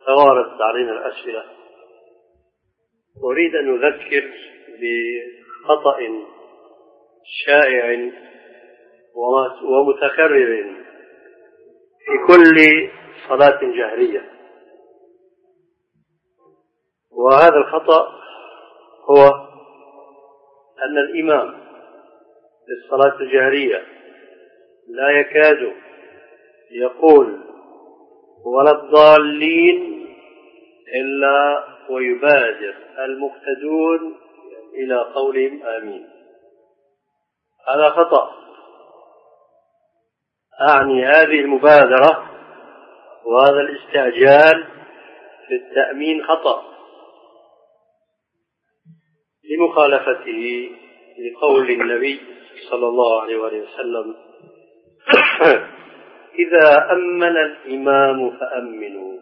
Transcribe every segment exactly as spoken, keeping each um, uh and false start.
توارد علينا الأسئلة، أريد أن أذكر بخطأ شائع ومتكرر في كل صلاة جهرية. وهذا الخطأ هو أن الإمام في الصلاة الجهرية لا يكاد يقول ولا الضالين إلا ويبادر المقتدون إلى قولهم آمين. هذا خطأ. أعني هذه المبادرة وهذا الاستعجال في التأمين خطأ لمخالفته لقول النبي صلى الله عليه وسلم: إذا أمن الإمام فأمنوا.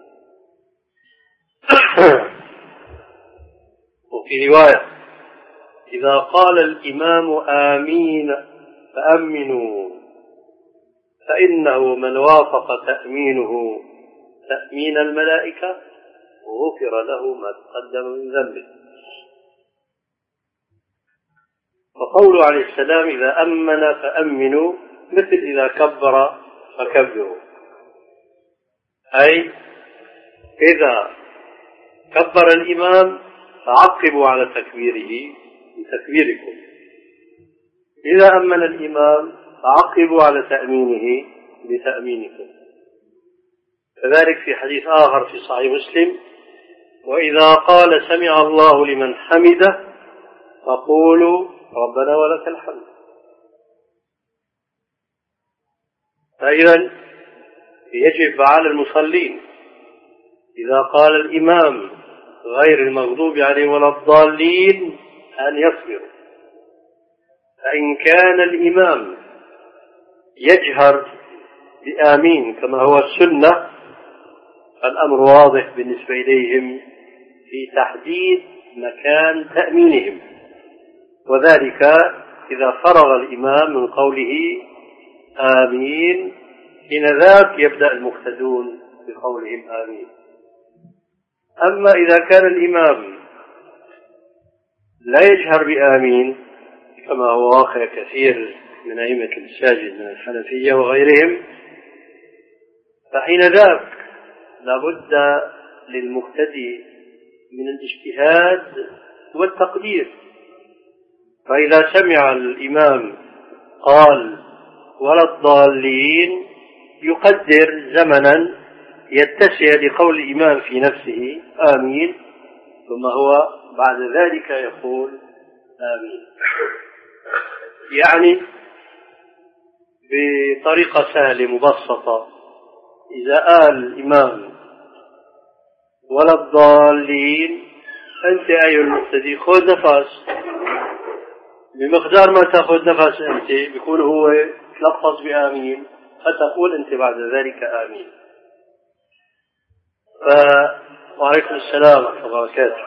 وفي رواية: إذا قال الإمام آمين فأمنوا، فإنه من وافق تأمينه تأمين الملائكة غفر له ما تقدم من ذنبه. وقوله عليه السلام: إذا أمن فأمنوا، مثل إذا كبر فكبروا، أي إذا كبر الإمام فعقبوا على تكبيره بتكبيركم، إذا أمن الإمام فعقبوا على تأمينه بتأمينكم. كذلك في حديث آخر في صحيح مسلم: وإذا قال سمع الله لمن حمده فقولوا ربنا ولك الحمد. فإذا يجب على المصلين إذا قال الإمام غير المغضوب عليهم ولا الضالين أن يصبروا. فإن كان الإمام يجهر بآمين كما هو السنة، فالأمر واضح بالنسبة إليهم في تحديد مكان تأمينهم، وذلك إذا فرغ الإمام من قوله آمين، حين ذاك يبدأ المقتدون بقولهم آمين. أما إذا كان الإمام لا يجهر بآمين كما هو واقع كثير من أئمة المساجد من الحنفية وغيرهم، فحين ذاك لابد للمقتدي من الاجتهاد والتقدير. فإذا سمع الإمام قال ولا الضالين يقدر زمنا يتسع لقول الإمام في نفسه آمين، ثم هو بعد ذلك يقول آمين، يعني بطريقة سهلة مبسطة. إذا قال الإمام ولا الضالين، أنت أيها المقتدي خذ نفس، بمقدار ما تأخذ نفس أنت بيكون هو تلفظ بآمين، فتقول أنت بعد ذلك آمين. ف... وعليكم السلام ورحمة الله وبركاته.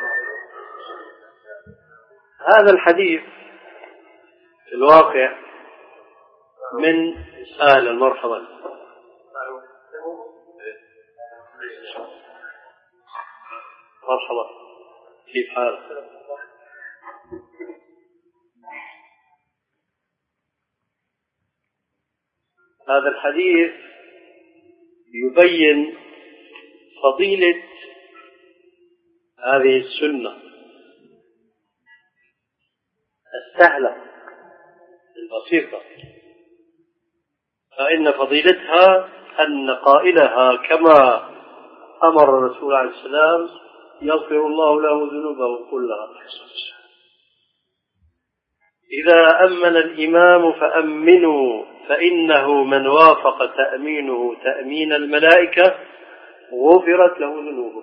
هذا الحديث في الواقع من سؤال المرحبا. مرحبا، كيف حالك؟ هذا الحديث يبين فضيلة هذه السنة السهلة البسيطة، فإن فضيلتها أن قائلها كما أمر الرسول عليه السلام يغفر الله له ذنوبه كلها. إذا أمن الإمام فأمنوا، فإنه من وافق تأمينه تأمين الملائكة غفرت له ذنوبه.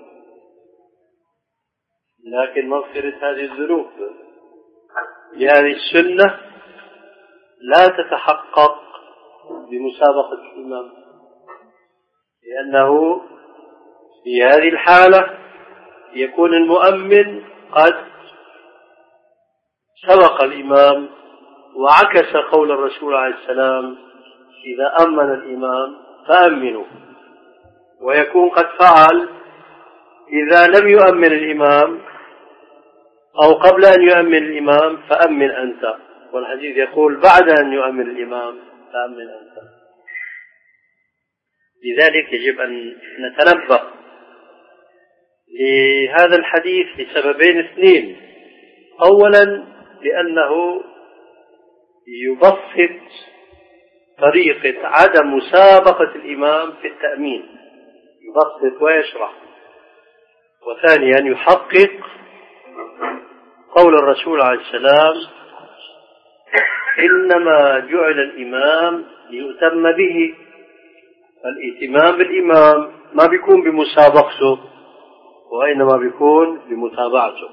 لكن مغفرة هذه الذنوب بهذه السنة لا تتحقق بمسابقة الإمام، لأنه في هذه الحالة يكون المؤمن قد سبق الإمام وعكس قول الرسول عليه السلام: إذا أمن الإمام فأمنوا، ويكون قد فعل إذا لم يؤمن الإمام أو قبل أن يؤمن الإمام فأمن أنت، والحديث يقول بعد أن يؤمن الإمام فأمن أنت. لذلك يجب أن نتنبه لهذا الحديث لسببين اثنين. أولا لأنه يبسط طريقة عدم مسابقة الإمام في التأمين، يبسط ويشرح. وثانيا يحقق قول الرسول عليه السلام إنما جعل الإمام ليؤتم به. فالائتمام بالإمام ما بيكون بمسابقته وإنما بيكون بمتابعته.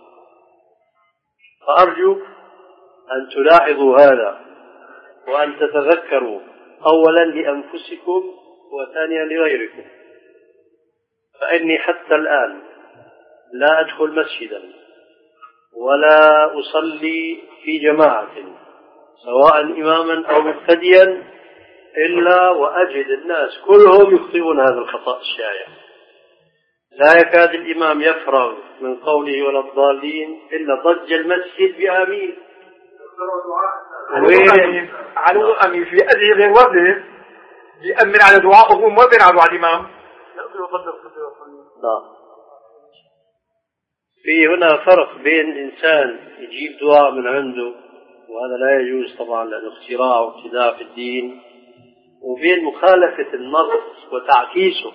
فأرجو أن تلاحظوا هذا وأن تتذكروا أولا لأنفسكم وثانيا لغيركم. فإني حتى الآن لا أدخل مسجدا ولا أصلي في جماعة سواء إماما أو مقتديا إلا وأجد الناس كلهم يخطئون هذا الخطأ الشائع. لا يكاد الإمام يفرغ من قوله ولا الضالين إلا ضج المسجد بآمين. علو أمي في أدري غير وضع يأمن على دعائهم وبين على دعاء الإمام. لا، في هنا فرق بين إنسان يجيب دعاء من عنده وهذا لا يجوز طبعا لأنه اختراع وابتداع في الدين، وبين مخالفة النص وتعكيسه.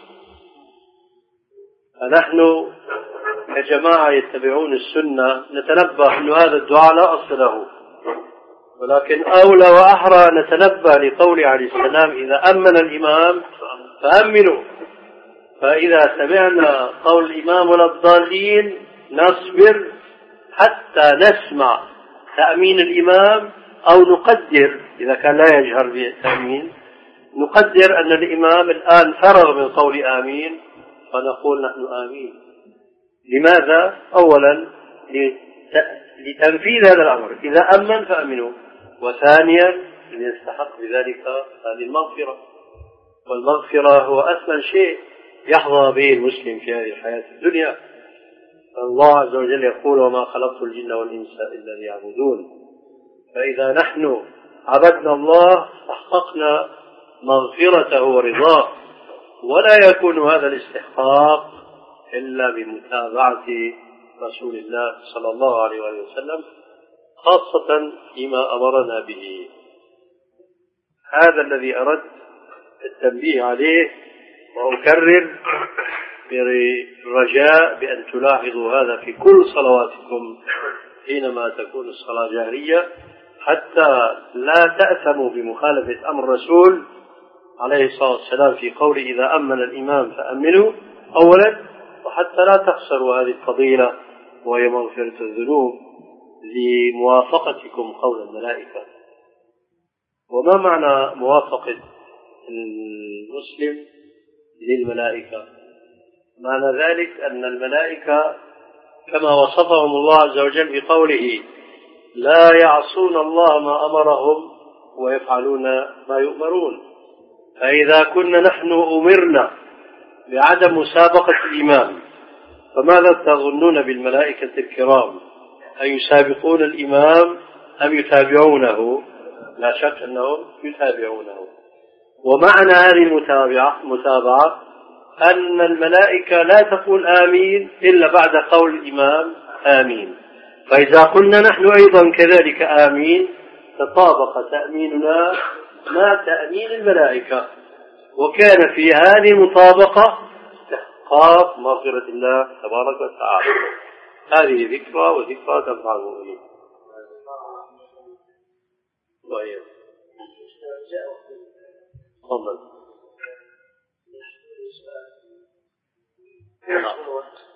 فنحن كجماعة يتبعون السنة نتنبه أن هذا الدعاء لا أصل له، ولكن أولى وأحرى نتنبه لقول عليه السلام إذا أمن الإمام فأمنوا. فإذا سمعنا قول الإمام ولا الضالين نصبر حتى نسمع تأمين الإمام، أو نقدر إذا كان لا يجهر بالتأمين نقدر أن الإمام الآن فرغ من قول آمين فنقول نحن آمين. لماذا؟ أولا لتنفيذ هذا الأمر إذا أمن فأمنوا، وثانيا ليستحق بذلك هذه المغفرة. والمغفرة هو أثمن شيء يحظى به المسلم في هذه الحياة الدنيا. الله عز وجل يقول وما خلقت الجن والإنس إلا ليعبدون. فإذا نحن عبدنا الله استحققنا مغفرته ورضاه، ولا يكون هذا الاستحقاق إلا بمتابعة رسول الله صلى الله عليه وسلم، خاصة فيما أمرنا به. هذا الذي أردت التنبيه عليه، وأكرر برجاء بأن تلاحظوا هذا في كل صلواتكم حينما تكون الصلاة جاهرية، حتى لا تأثموا بمخالفة أمر الرسول عليه الصلاة والسلام في قول إذا أمن الإمام فأمنوا أولا، وحتى لا تخسروا هذه الفضيلة وهي مغفرة الذنوب لموافقتكم قول الملائكة. وما معنى موافقة المسلم للملائكة؟ معنى ذلك أن الملائكة كما وصفهم الله عز وجل بقوله لا يعصون الله ما أمرهم ويفعلون ما يؤمرون. فإذا كنا نحن أمرنا بعدم مسابقة الإمام فماذا تظنون بالملائكة الكرام؟ أيسابقون الإمام أم يتابعونه؟ لا شك أنهم يتابعونه. ومعنى هذه المتابعة متابعة أن الملائكة لا تقول آمين إلا بعد قول الإمام آمين. فإذا قلنا نحن أيضا كذلك آمين تطابق تأميننا مع تأمين الملائكة، وكان في هذه المطابقة استحقاق مغفرة الله تبارك وتعالى. هذه ذكرى وذكرى تنفع المؤمنين. طيب تفضل.